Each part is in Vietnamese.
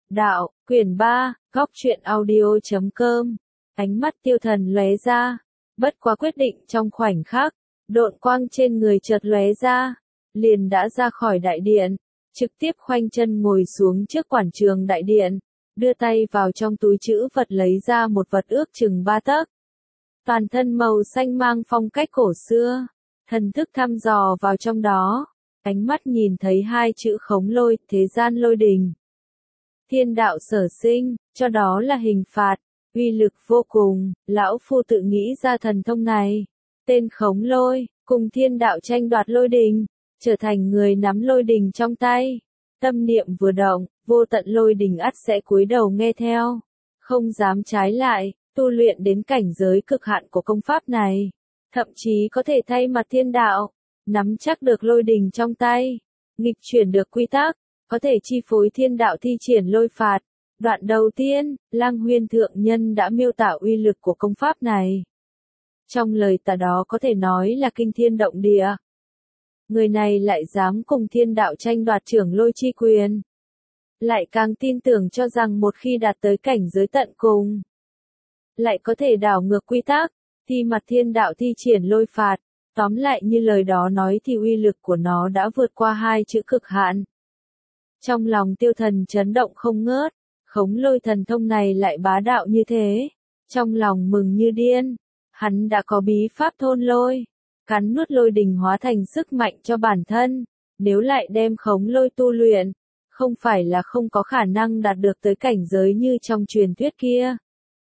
Đạo, quyển 3, góc truyện audio.com. Ánh mắt Tiêu Thần lóe ra, bất quá quyết định trong khoảnh khắc, độn quang trên người chợt lóe ra, liền đã ra khỏi đại điện, trực tiếp khoanh chân ngồi xuống trước quảng trường đại điện, đưa tay vào trong túi trữ vật lấy ra một vật ước chừng 3 tấc. Toàn thân màu xanh mang phong cách cổ xưa, thần thức thăm dò vào trong đó, ánh mắt nhìn thấy hai chữ khống lôi, thế gian lôi đình. Thiên đạo sở sinh, cho đó là hình phạt, uy lực vô cùng, lão phu tự nghĩ ra thần thông này, tên khống lôi, cùng thiên đạo tranh đoạt lôi đình, trở thành người nắm lôi đình trong tay. Tâm niệm vừa động, vô tận lôi đình ắt sẽ cúi đầu nghe theo, không dám trái lại, tu luyện đến cảnh giới cực hạn của công pháp này, thậm chí có thể thay mặt thiên đạo, nắm chắc được lôi đình trong tay, nghịch chuyển được quy tắc, có thể chi phối thiên đạo thi triển lôi phạt. Đoạn đầu tiên, Lang Huyên Thượng Nhân đã miêu tả uy lực của công pháp này. Trong lời tả đó có thể nói là kinh thiên động địa. Người này lại dám cùng thiên đạo tranh đoạt trưởng lôi chi quyền. Lại càng tin tưởng cho rằng một khi đạt tới cảnh giới tận cùng, lại có thể đảo ngược quy tắc, thi mặt thiên đạo thi triển lôi phạt. Tóm lại như lời đó nói thì uy lực của nó đã vượt qua hai chữ cực hạn. Trong lòng Tiêu Thần chấn động không ngớt, khống lôi thần thông này lại bá đạo như thế. Trong lòng mừng như điên, hắn đã có bí pháp thôn lôi, cắn nuốt lôi đình hóa thành sức mạnh cho bản thân. Nếu lại đem khống lôi tu luyện, không phải là không có khả năng đạt được tới cảnh giới như trong truyền thuyết kia.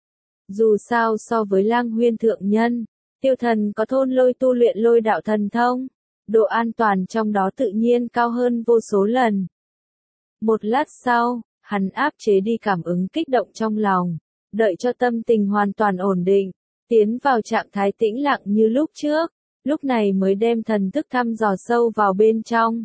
Dù sao so với Lang Huyên Thượng Nhân, Tiêu Thần có thôn lôi tu luyện lôi đạo thần thông, độ an toàn trong đó tự nhiên cao hơn vô số lần. Một lát sau, hắn áp chế đi cảm ứng kích động trong lòng, đợi cho tâm tình hoàn toàn ổn định, tiến vào trạng thái tĩnh lặng như lúc trước, lúc này mới đem thần thức thăm dò sâu vào bên trong.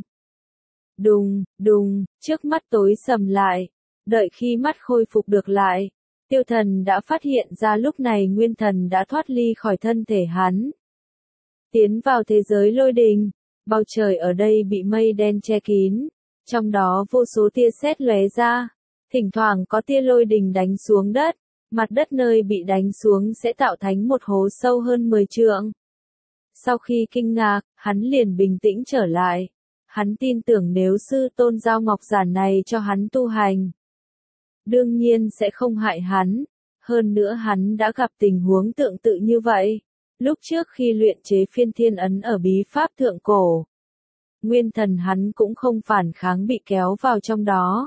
Đùng, đùng, trước mắt tối sầm lại, đợi khi mắt khôi phục được lại, Tiêu Thần đã phát hiện ra lúc này nguyên thần đã thoát ly khỏi thân thể hắn. Tiến vào thế giới lôi đình, bầu trời ở đây bị mây đen che kín, trong đó vô số tia sét lóe ra, thỉnh thoảng có tia lôi đình đánh xuống đất, mặt đất nơi bị đánh xuống sẽ tạo thành một hố sâu hơn 10 trượng. Sau khi kinh ngạc, hắn liền bình tĩnh trở lại. Hắn tin tưởng nếu sư tôn giao ngọc giản này cho hắn tu hành, đương nhiên sẽ không hại hắn. Hơn nữa hắn đã gặp tình huống tương tự như vậy. Lúc trước khi luyện chế phiên thiên ấn ở bí pháp thượng cổ, nguyên thần hắn cũng không phản kháng bị kéo vào trong đó.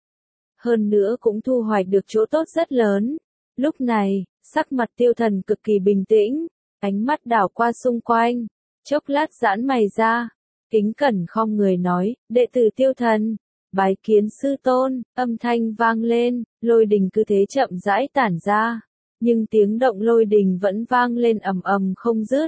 Hơn nữa cũng thu hoạch được chỗ tốt rất lớn. Lúc này, sắc mặt Tiêu Thần cực kỳ bình tĩnh, ánh mắt đảo qua xung quanh, chốc lát giãn mày ra, kính cẩn khom người nói, đệ tử Tiêu Thần, bái kiến sư tôn. Âm thanh vang lên, lôi đình cứ thế chậm rãi tản ra, nhưng tiếng động lôi đình vẫn vang lên ầm ầm không dứt,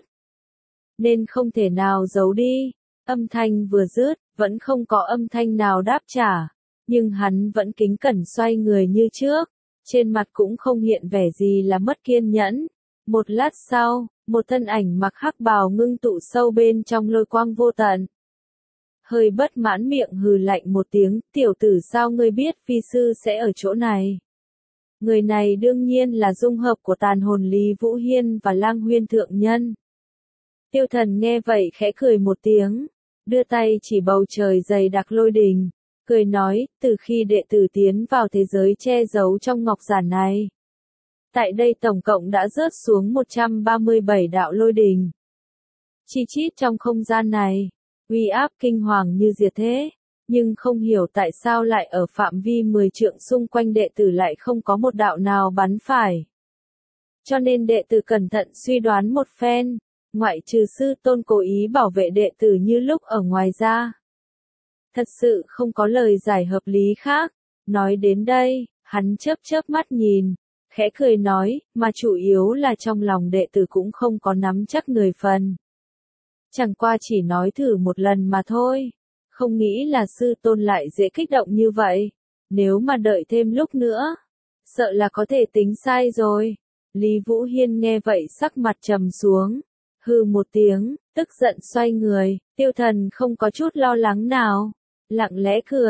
nên không thể nào giấu đi. Âm thanh vừa dứt, vẫn không có âm thanh nào đáp trả, nhưng hắn vẫn kính cẩn xoay người như trước, trên mặt cũng không hiện vẻ gì là mất kiên nhẫn. Một lát sau, một thân ảnh mặc hắc bào ngưng tụ sâu bên trong lôi quang vô tận. Hơi bất mãn miệng hừ lạnh một tiếng, tiểu tử sao ngươi biết phi sư sẽ ở chỗ này? Người này đương nhiên là dung hợp của tàn hồn Lý Vũ Hiên và Lang Huyên Thượng Nhân. Tiêu Thần nghe vậy khẽ cười một tiếng, đưa tay chỉ bầu trời dày đặc lôi đình, cười nói, từ khi đệ tử tiến vào thế giới che giấu trong ngọc giản này, tại đây tổng cộng đã rớt xuống 137 đạo lôi đình. Chi chít trong không gian này, uy áp kinh hoàng như diệt thế, nhưng không hiểu tại sao lại ở phạm vi 10 trượng xung quanh đệ tử lại không có một đạo nào bắn phải. Cho nên đệ tử cẩn thận suy đoán một phen, ngoại trừ sư tôn cố ý bảo vệ đệ tử như lúc ở ngoài ra, thật sự không có lời giải hợp lý khác. Nói đến đây, hắn chớp chớp mắt nhìn, khẽ cười nói, mà chủ yếu là trong lòng đệ tử cũng không có nắm chắc 10 phần. Chẳng qua chỉ nói thử một lần mà thôi, không nghĩ là sư tôn lại dễ kích động như vậy. Nếu mà đợi thêm lúc nữa, sợ là có thể tính sai rồi. Lý Vũ Hiên nghe vậy sắc mặt trầm xuống, hừ một tiếng, tức giận xoay người. Tiêu Thần không có chút lo lắng nào, lặng lẽ cười,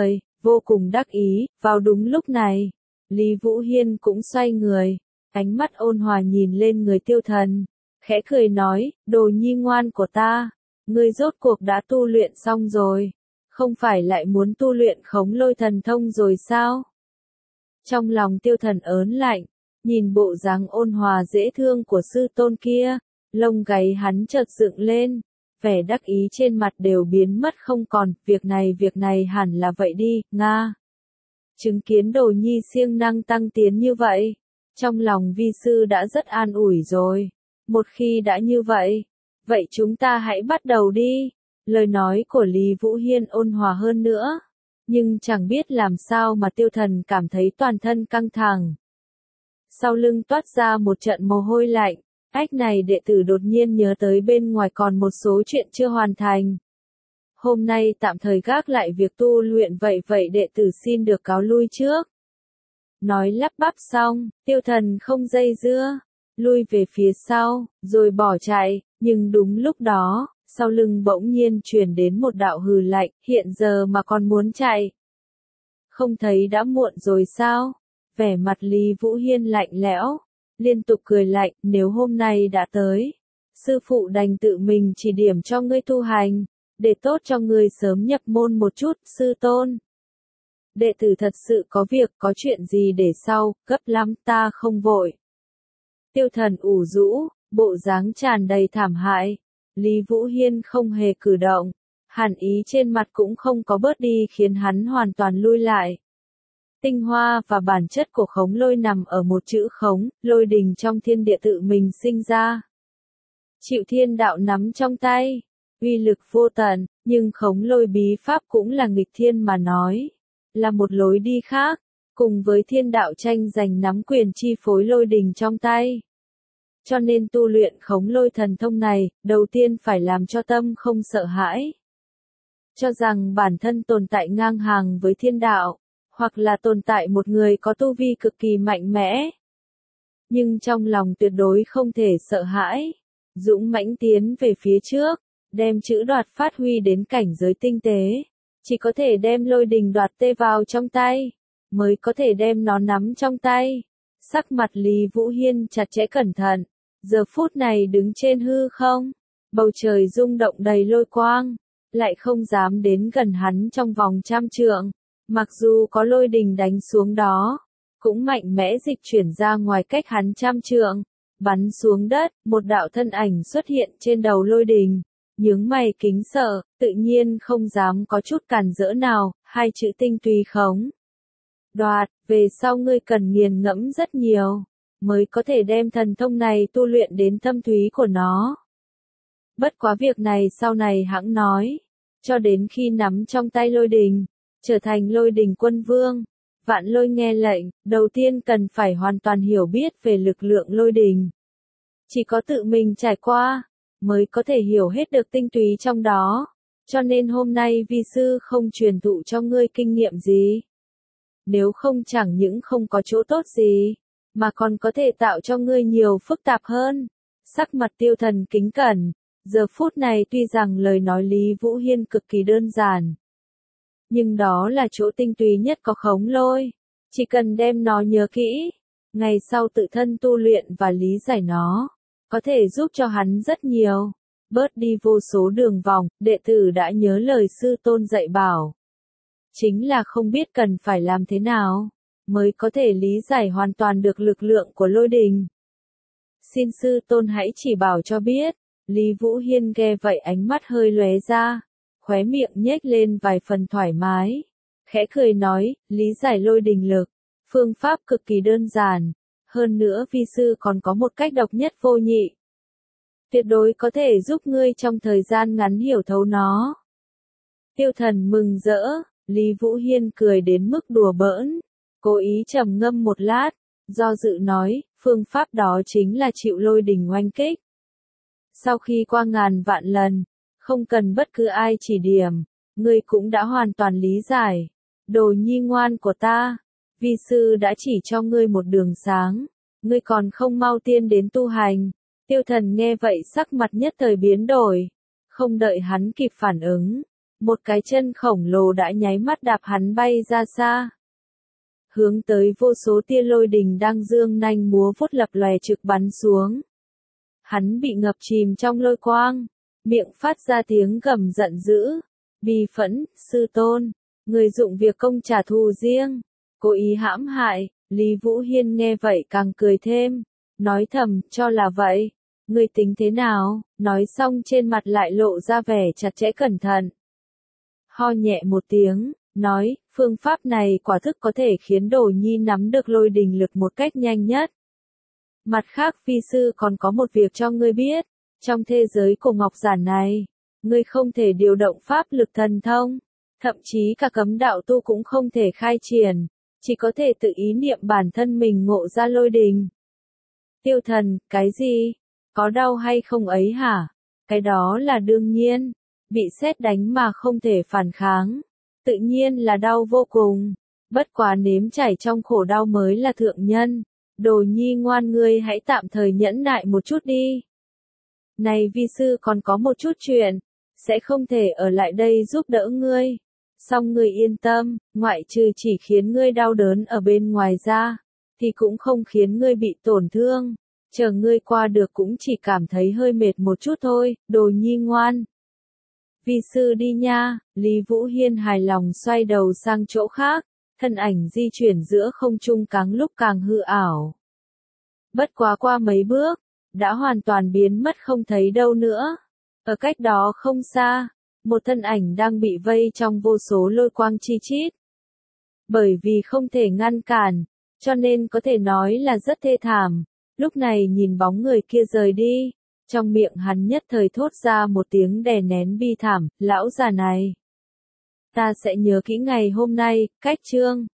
vô cùng đắc ý. Vào đúng lúc này, Lý Vũ Hiên cũng xoay người, ánh mắt ôn hòa nhìn lên người Tiêu Thần, khẽ cười nói, đồ nhi ngoan của ta, ngươi rốt cuộc đã tu luyện xong rồi, không phải lại muốn tu luyện khống lôi thần thông rồi sao? Trong lòng Tiêu Thần ớn lạnh, nhìn bộ dáng ôn hòa dễ thương của sư tôn kia, lông gáy hắn chợt dựng lên, vẻ đắc ý trên mặt đều biến mất không còn, việc này hẳn là vậy đi, Nga. Chứng kiến đồ nhi siêng năng tăng tiến như vậy, trong lòng vi sư đã rất an ủi rồi. Một khi đã như vậy, vậy chúng ta hãy bắt đầu đi. Lời nói của Lý Vũ Hiên ôn hòa hơn nữa, nhưng chẳng biết làm sao mà Tiêu Thần cảm thấy toàn thân căng thẳng. Sau lưng toát ra một trận mồ hôi lạnh, ách này đệ tử đột nhiên nhớ tới bên ngoài còn một số chuyện chưa hoàn thành. Hôm nay tạm thời gác lại việc tu luyện vậy đệ tử xin được cáo lui trước. Nói lắp bắp xong, Tiêu Thần không dây dưa, lui về phía sau, rồi bỏ chạy, nhưng đúng lúc đó, sau lưng bỗng nhiên truyền đến một đạo hừ lạnh, hiện giờ mà còn muốn chạy. Không thấy đã muộn rồi sao? Vẻ mặt Lý Vũ Hiên lạnh lẽo, liên tục cười lạnh, nếu hôm nay đã tới, sư phụ đành tự mình chỉ điểm cho ngươi tu hành, để tốt cho ngươi sớm nhập môn một chút, sư tôn. Đệ tử thật sự có việc, có chuyện gì để sau, gấp lắm, ta không vội. Tiêu Thần ủ rũ, bộ dáng tràn đầy thảm hại. Lý Vũ Hiên không hề cử động, hàn ý trên mặt cũng không có bớt đi khiến hắn hoàn toàn lui lại. Tinh hoa và bản chất của khống lôi nằm ở một chữ khống, lôi đình trong thiên địa tự mình sinh ra. Chịu thiên đạo nắm trong tay, uy lực vô tận, nhưng khống lôi bí pháp cũng là nghịch thiên mà nói, là một lối đi khác, cùng với thiên đạo tranh giành nắm quyền chi phối lôi đình trong tay. Cho nên tu luyện khống lôi thần thông này, đầu tiên phải làm cho tâm không sợ hãi. Cho rằng bản thân tồn tại ngang hàng với thiên đạo, hoặc là tồn tại một người có tu vi cực kỳ mạnh mẽ. Nhưng trong lòng tuyệt đối không thể sợ hãi, dũng mãnh tiến về phía trước, đem chữ đoạt phát huy đến cảnh giới tinh tế. Chỉ có thể đem lôi đình đoạt tê vào trong tay, mới có thể đem nó nắm trong tay. Sắc mặt Lý Vũ Hiên chặt chẽ cẩn thận. Giờ phút này đứng trên hư không, bầu trời rung động đầy lôi quang, lại không dám đến gần hắn trong vòng 100 trượng, mặc dù có lôi đình đánh xuống đó, cũng mạnh mẽ dịch chuyển ra ngoài cách hắn 100 trượng, bắn xuống đất, một đạo thân ảnh xuất hiện trên đầu lôi đình, nhướng mày kính sợ, tự nhiên không dám có chút cản rỡ nào, hai chữ tinh tùy khống. Đoạt, về sau ngươi cần nghiền ngẫm rất nhiều, mới có thể đem thần thông này tu luyện đến thâm thúy của nó. Bất quá việc này sau này hãng nói, cho đến khi nắm trong tay lôi đình, trở thành lôi đình quân vương, vạn lôi nghe lệnh, đầu tiên cần phải hoàn toàn hiểu biết về lực lượng lôi đình. Chỉ có tự mình trải qua, mới có thể hiểu hết được tinh túy trong đó, cho nên hôm nay vi sư không truyền thụ cho ngươi kinh nghiệm gì. Nếu không chẳng những không có chỗ tốt gì, mà còn có thể tạo cho ngươi nhiều phức tạp hơn. Sắc mặt Tiêu Thần kính cẩn, giờ phút này tuy rằng lời nói Lý Vũ Hiên cực kỳ đơn giản, nhưng đó là chỗ tinh túy nhất có khống lôi, chỉ cần đem nó nhớ kỹ, ngày sau tự thân tu luyện và lý giải nó, có thể giúp cho hắn rất nhiều, bớt đi vô số đường vòng. Đệ tử đã nhớ lời sư tôn dạy bảo, chính là không biết cần phải làm thế nào mới có thể lý giải hoàn toàn được lực lượng của lôi đình. Xin sư tôn hãy chỉ bảo cho biết. Lý Vũ Hiên nghe vậy ánh mắt hơi lóe ra, khóe miệng nhếch lên vài phần thoải mái, khẽ cười nói, lý giải lôi đình lực, phương pháp cực kỳ đơn giản, hơn nữa vi sư còn có một cách độc nhất vô nhị. Tuyệt đối có thể giúp ngươi trong thời gian ngắn hiểu thấu nó. Tiêu Thần mừng rỡ, Lý Vũ Hiên cười đến mức đùa bỡn, cố ý trầm ngâm một lát, do dự nói, phương pháp đó chính là chịu lôi đình oanh kích. Sau khi qua ngàn vạn lần, không cần bất cứ ai chỉ điểm, ngươi cũng đã hoàn toàn lý giải. Đồ nhi ngoan của ta, vi sư đã chỉ cho ngươi một đường sáng, ngươi còn không mau tiên đến tu hành. Tiêu Thần nghe vậy sắc mặt nhất thời biến đổi, không đợi hắn kịp phản ứng, một cái chân khổng lồ đã nháy mắt đạp hắn bay ra xa. Hướng tới vô số tia lôi đình đang dương nanh múa vuốt lập lòe trực bắn xuống. Hắn bị ngập chìm trong lôi quang, miệng phát ra tiếng gầm giận dữ, bi phẫn, sư tôn, người dụng việc công trả thù riêng, cố ý hãm hại. Lý Vũ Hiên nghe vậy càng cười thêm, nói thầm, cho là vậy, người tính thế nào, nói xong trên mặt lại lộ ra vẻ chặt chẽ cẩn thận. Ho nhẹ một tiếng, nói, phương pháp này quả thực có thể khiến Đồ Nhi nắm được lôi đình lực một cách nhanh nhất. Mặt khác vi sư còn có một việc cho ngươi biết, trong thế giới của Ngọc Giản này, ngươi không thể điều động pháp lực thần thông, thậm chí cả cấm đạo tu cũng không thể khai triển, chỉ có thể tự ý niệm bản thân mình ngộ ra lôi đình. Tiêu Thần, cái gì? Có đau hay không ấy hả? Cái đó là đương nhiên, bị sét đánh mà không thể phản kháng, tự nhiên là đau vô cùng, bất quá nếm trải trong khổ đau mới là thượng nhân. Đồ Nhi ngoan, ngươi hãy tạm thời nhẫn nại một chút đi. Này vi sư còn có một chút chuyện, sẽ không thể ở lại đây giúp đỡ ngươi. Song ngươi yên tâm, ngoại trừ chỉ khiến ngươi đau đớn ở bên ngoài ra, thì cũng không khiến ngươi bị tổn thương. Chờ ngươi qua được cũng chỉ cảm thấy hơi mệt một chút thôi, Đồ Nhi ngoan. Vi sư đi nha. Lý Vũ Hiên hài lòng xoay đầu sang chỗ khác, thân ảnh di chuyển giữa không trung càng lúc càng hư ảo. Bất quá qua mấy bước, đã hoàn toàn biến mất không thấy đâu nữa. Ở cách đó không xa, một thân ảnh đang bị vây trong vô số lôi quang chi chít. Bởi vì không thể ngăn cản, cho nên có thể nói là rất thê thảm. Lúc này nhìn bóng người kia rời đi, trong miệng hắn nhất thời thốt ra một tiếng đè nén bi thảm, lão già này. Ta sẽ nhớ kỹ ngày hôm nay, cách chương.